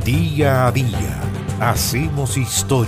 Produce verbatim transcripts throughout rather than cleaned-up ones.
Día a día hacemos historia.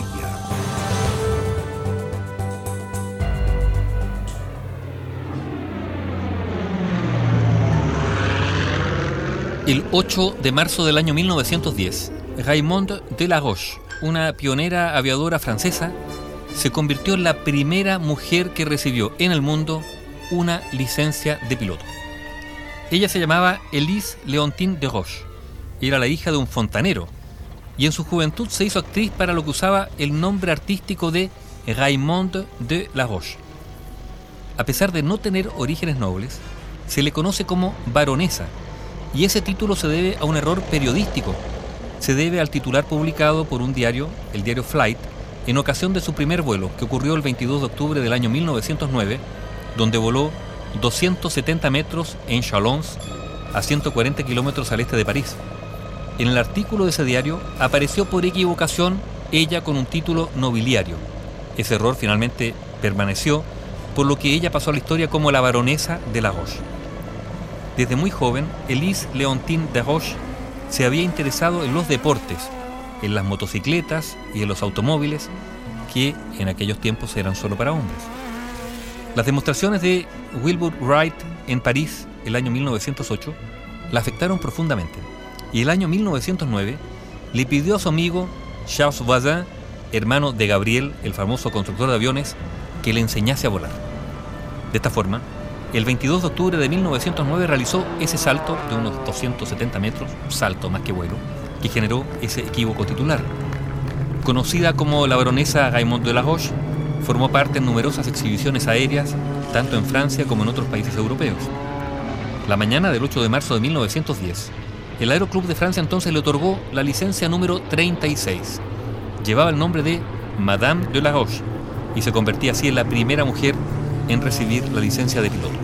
El ocho de marzo del año mil novecientos diez, Raymonde Delaroche, una pionera aviadora francesa, se convirtió en la primera mujer que recibió en el mundo una licencia de piloto. Ella se llamaba Elise Leontine de Roche, era la hija de un fontanero y en su juventud se hizo actriz para lo que usaba el nombre artístico de Raymonde Delaroche. A pesar de no tener orígenes nobles, se le conoce como baronesa, y ese título se debe a un error periodístico. Se debe al titular publicado por un diario, el diario Flight, en ocasión de su primer vuelo, que ocurrió el veintidós de octubre del año mil novecientos nueve, donde voló doscientos setenta metros en Chalons, a ciento cuarenta kilómetros al este de París. En el artículo de ese diario apareció por equivocación ella con un título nobiliario. Ese error finalmente permaneció, por lo que ella pasó a la historia como la baronesa Delaroche. Desde muy joven, Elise Leontine de Roche se había interesado en los deportes, en las motocicletas y en los automóviles, que en aquellos tiempos eran solo para hombres. Las demostraciones de Wilbur Wright en París el año mil novecientos ocho la afectaron profundamente, y el año mil novecientos nueve le pidió a su amigo Charles Voisin, hermano de Gabriel, el famoso constructor de aviones, que le enseñase a volar. De esta forma, el veintidós de octubre de mil novecientos nueve realizó ese salto de unos doscientos setenta metros, un salto más que vuelo, que generó ese equívoco titular. Conocida como la baronesa Raymonde Delaroche, formó parte en numerosas exhibiciones aéreas, tanto en Francia como en otros países europeos. La mañana del ocho de marzo de mil novecientos diez, el Aeroclub de Francia entonces le otorgó la licencia número treinta y seis. Llevaba el nombre de Madame Delaroche y se convertía así en la primera mujer en recibir la licencia de piloto.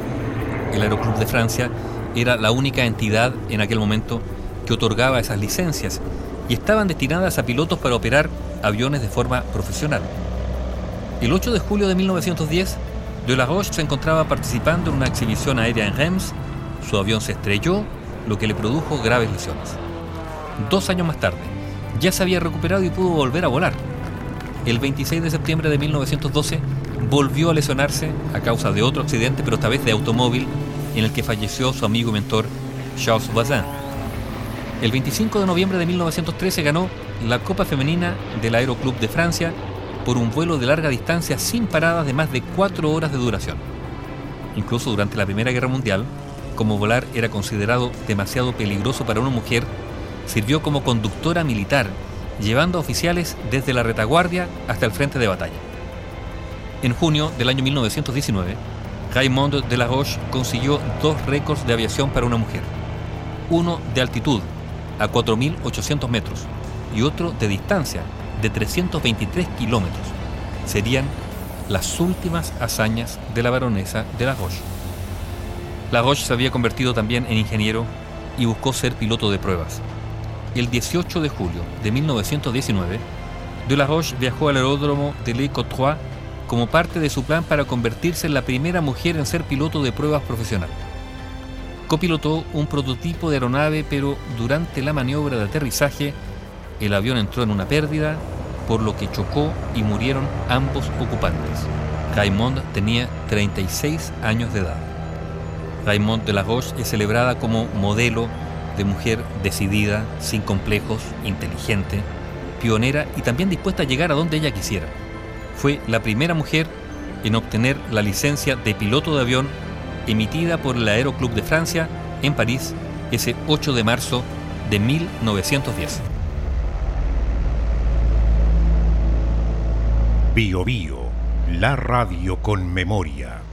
El Aeroclub de Francia era la única entidad en aquel momento que otorgaba esas licencias y estaban destinadas a pilotos para operar aviones de forma profesional. El ocho de julio de mil novecientos diez, Delaroche se encontraba participando en una exhibición aérea en Reims. Su avión se estrelló, lo que le produjo graves lesiones. Dos años más tarde, ya se había recuperado y pudo volver a volar. El veintiséis de septiembre de mil novecientos doce, volvió a lesionarse a causa de otro accidente, pero esta vez de automóvil, en el que falleció su amigo y mentor Charles Voisin. El veinticinco de noviembre de mil novecientos trece ganó la Copa Femenina del Aeroclub de Francia por un vuelo de larga distancia sin paradas de más de cuatro horas de duración. Incluso durante la Primera Guerra Mundial, como volar era considerado demasiado peligroso para una mujer, sirvió como conductora militar, llevando a oficiales desde la retaguardia hasta el frente de batalla. En junio del año mil novecientos diecinueve, Raymonde Delaroche consiguió dos récords de aviación para una mujer. Uno de altitud, a cuatro mil ochocientos metros, y otro de distancia, de trescientos veintitrés kilómetros. Serían las últimas hazañas de la baronesa Delaroche. Delaroche se había convertido también en ingeniero y buscó ser piloto de pruebas. El dieciocho de julio de mil novecientos diecinueve, Delaroche viajó al aeródromo de Le Courtois como parte de su plan para convertirse en la primera mujer en ser piloto de pruebas profesional. Copilotó un prototipo de aeronave, pero durante la maniobra de aterrizaje, el avión entró en una pérdida, por lo que chocó y murieron ambos ocupantes. Raymonde tenía treinta y seis años de edad. Raymonde Delaroche es celebrada como modelo de mujer decidida, sin complejos, inteligente, pionera y también dispuesta a llegar a donde ella quisiera. Fue la primera mujer en obtener la licencia de piloto de avión emitida por el Aeroclub de Francia en París ese ocho de marzo de mil novecientos diez. Bio Bio, la radio con memoria.